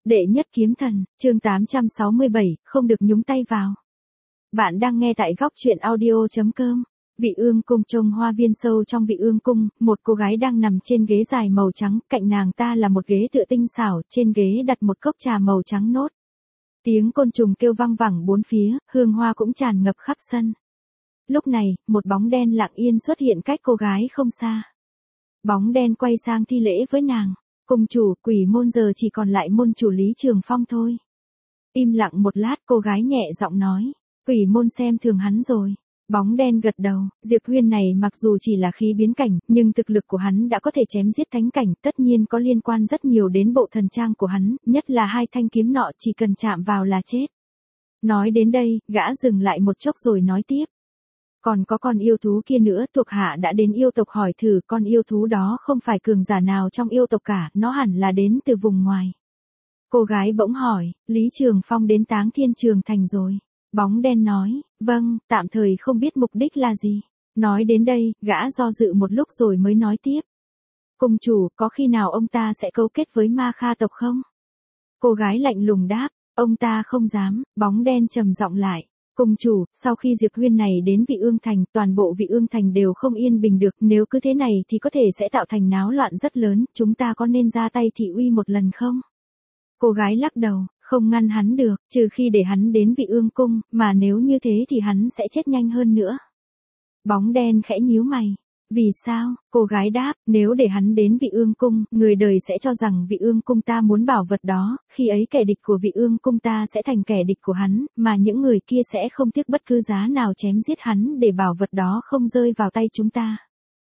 Đệ nhất kiếm thần, chương 867, không được nhúng tay vào. Bạn đang nghe tại góc truyện audio.com. Vị ương cung trông hoa viên sâu trong vị ương cung, một cô gái đang nằm trên ghế dài màu trắng, cạnh nàng ta là một ghế tựa tinh xảo, trên ghế đặt một cốc trà màu trắng nốt. Tiếng côn trùng kêu vang vẳng bốn phía, hương hoa cũng tràn ngập khắp sân. Lúc này, một bóng đen lặng yên xuất hiện cách cô gái không xa. Bóng đen quay sang thi lễ với nàng. Cung chủ, quỷ môn giờ chỉ còn lại môn chủ Lý Trường Phong thôi. Im lặng một lát, cô gái nhẹ giọng nói. Quỷ môn xem thường hắn rồi. Bóng đen gật đầu, Diệp Huyên này mặc dù chỉ là khí biến cảnh, nhưng thực lực của hắn đã có thể chém giết thánh cảnh, tất nhiên có liên quan rất nhiều đến bộ thần trang của hắn, nhất là hai thanh kiếm nọ chỉ cần chạm vào là chết. Nói đến đây, gã dừng lại một chốc rồi nói tiếp. Còn có con yêu thú kia nữa, thuộc hạ đã đến yêu tộc hỏi thử, con yêu thú đó không phải cường giả nào trong yêu tộc cả, nó hẳn là đến từ vùng ngoài. Cô gái bỗng hỏi, Lý Trường Phong đến Táng Thiên Trường Thành rồi. Bóng đen nói, vâng, tạm thời không biết mục đích là gì. Nói đến đây, gã do dự một lúc rồi mới nói tiếp. Cung chủ, có khi nào ông ta sẽ cấu kết với Ma Kha tộc không? Cô gái lạnh lùng đáp, ông ta không dám. Bóng đen trầm giọng lại. Cung chủ, sau khi Diệp Huyên này đến Vị Ương Thành, toàn bộ Vị Ương Thành đều không yên bình được, nếu cứ thế này thì có thể sẽ tạo thành náo loạn rất lớn, chúng ta có nên ra tay thị uy một lần không? Cô gái lắc đầu, không ngăn hắn được, trừ khi để hắn đến Vị Ương Cung, mà nếu như thế thì hắn sẽ chết nhanh hơn nữa. Bóng đen khẽ nhíu mày. Vì sao? Cô gái đáp, nếu để hắn đến Vị Ương Cung, người đời sẽ cho rằng Vị Ương Cung ta muốn bảo vật đó, khi ấy kẻ địch của Vị Ương Cung ta sẽ thành kẻ địch của hắn, mà những người kia sẽ không tiếc bất cứ giá nào chém giết hắn để bảo vật đó không rơi vào tay chúng ta.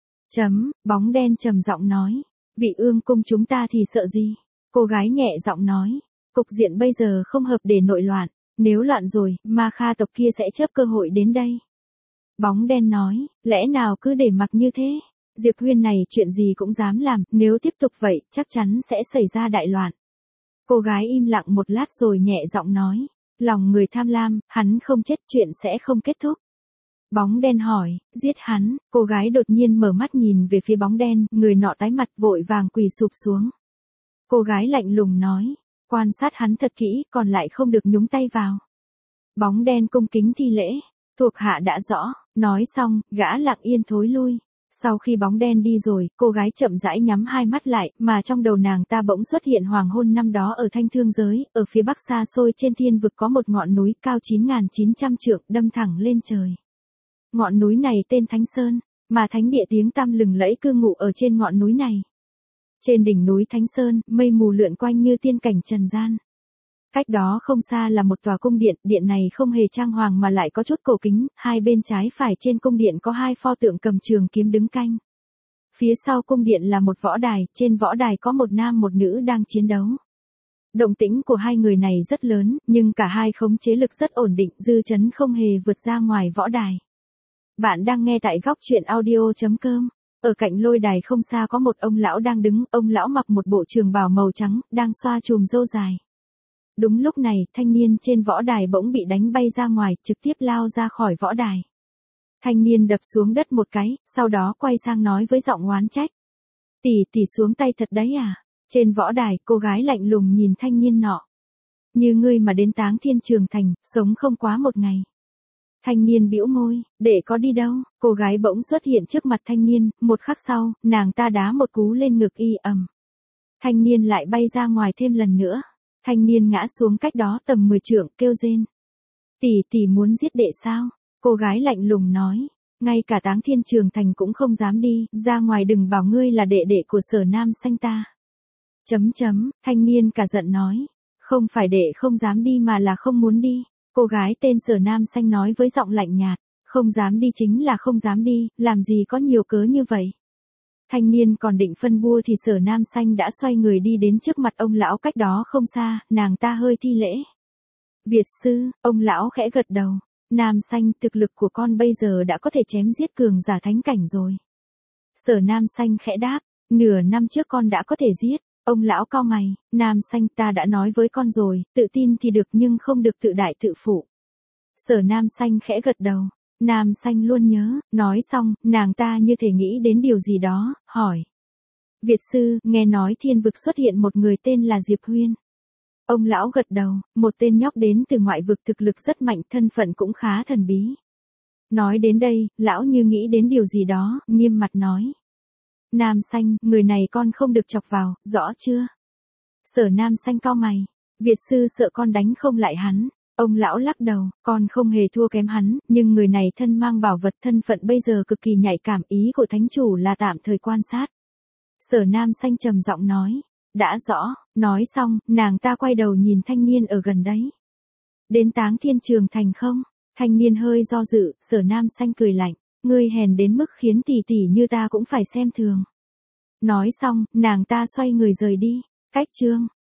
Bóng đen trầm giọng nói, Vị Ương Cung chúng ta thì sợ gì? Cô gái nhẹ giọng nói, cục diện bây giờ không hợp để nội loạn, nếu loạn rồi, Ma Kha tộc kia sẽ chớp cơ hội đến đây. Bóng đen nói, lẽ nào cứ để mặc như thế? Diệp Huyên này chuyện gì cũng dám làm, nếu tiếp tục vậy, chắc chắn sẽ xảy ra đại loạn. Cô gái im lặng một lát rồi nhẹ giọng nói, lòng người tham lam, hắn không chết chuyện sẽ không kết thúc. Bóng đen hỏi, giết hắn, cô gái đột nhiên mở mắt nhìn về phía bóng đen, người nọ tái mặt vội vàng quỳ sụp xuống. Cô gái lạnh lùng nói, quan sát hắn thật kỹ, còn lại không được nhúng tay vào. Bóng đen cung kính thi lễ. Thuộc hạ đã rõ, nói xong, gã lặng yên thối lui. Sau khi bóng đen đi rồi, cô gái chậm rãi nhắm hai mắt lại, mà trong đầu nàng ta bỗng xuất hiện hoàng hôn năm đó ở Thanh Thương Giới, ở phía bắc xa xôi trên thiên vực có một ngọn núi cao 9.900 trượng đâm thẳng lên trời. Ngọn núi này tên Thánh Sơn, mà thánh địa tiếng tăm lừng lẫy cư ngụ ở trên ngọn núi này. Trên đỉnh núi Thánh Sơn, mây mù lượn quanh như tiên cảnh trần gian. Cách đó không xa là một tòa cung điện, điện này không hề trang hoàng mà lại có chút cổ kính, hai bên trái phải trên cung điện có hai pho tượng cầm trường kiếm đứng canh. Phía sau cung điện là một võ đài, trên võ đài có một nam một nữ đang chiến đấu. Động tĩnh của hai người này rất lớn, nhưng cả hai khống chế lực rất ổn định, dư chấn không hề vượt ra ngoài võ đài. Bạn đang nghe tại góc truyện audio.com. Ở cạnh lôi đài không xa có một ông lão đang đứng, ông lão mặc một bộ trường bào màu trắng, đang xoa chùm râu dài. Đúng lúc này, thanh niên trên võ đài bỗng bị đánh bay ra ngoài, trực tiếp lao ra khỏi võ đài. Thanh niên đập xuống đất một cái, sau đó quay sang nói với giọng oán trách. Tỷ xuống tay thật đấy à? Trên võ đài, cô gái lạnh lùng nhìn thanh niên nọ. Như ngươi mà đến Táng Thiên Trường Thành, sống không quá một ngày. Thanh niên bĩu môi, để có đi đâu? Cô gái bỗng xuất hiện trước mặt thanh niên, một khắc sau, nàng ta đá một cú lên ngực y ầm. Thanh niên lại bay ra ngoài thêm lần nữa. Thanh niên ngã xuống cách đó tầm 10 trượng, kêu rên. Tỷ muốn giết đệ sao? Cô gái lạnh lùng nói, ngay cả Táng Thiên Trường Thành cũng không dám đi, ra ngoài đừng bảo ngươi là đệ đệ của Sở Nam Xanh ta. Thanh niên cả giận nói, không phải đệ không dám đi mà là không muốn đi. Cô gái tên Sở Nam Xanh nói với giọng lạnh nhạt, không dám đi chính là không dám đi, làm gì có nhiều cớ như vậy. Thanh niên còn định phân bua thì Sở Nam Xanh đã xoay người đi đến trước mặt ông lão cách đó không xa, nàng ta hơi thi lễ. Việt sư, ông lão khẽ gật đầu. Nam Xanh, thực lực của con bây giờ đã có thể chém giết cường giả thánh cảnh rồi. Sở Nam Xanh khẽ đáp, nửa năm trước con đã có thể giết. Ông lão cau mày, Nam Xanh ta đã nói với con rồi, tự tin thì được nhưng không được tự đại tự phụ. Sở Nam Xanh khẽ gật đầu. Nam Xanh luôn nhớ, nói xong, nàng ta như thể nghĩ đến điều gì đó, hỏi. Việt sư, nghe nói thiên vực xuất hiện một người tên là Diệp Huyên. Ông lão gật đầu, một tên nhóc đến từ ngoại vực thực lực rất mạnh, thân phận cũng khá thần bí. Nói đến đây, lão như nghĩ đến điều gì đó, nghiêm mặt nói. Nam Xanh, người này con không được chọc vào, rõ chưa? Sở Nam Xanh cau mày. Việt sư sợ con đánh không lại hắn. Ông lão lắc đầu, con không hề thua kém hắn, nhưng người này thân mang bảo vật, thân phận bây giờ cực kỳ nhạy cảm, ý của thánh chủ là tạm thời quan sát. Sở Nam Xanh trầm giọng nói. Đã rõ, nói xong, nàng ta quay đầu nhìn thanh niên ở gần đấy. Đến Táng Thiên Trường Thành không? Thanh niên hơi do dự, Sở Nam Xanh cười lạnh. Ngươi hèn đến mức khiến tỷ tỷ như ta cũng phải xem thường. Nói xong, nàng ta xoay người rời đi. Cách chương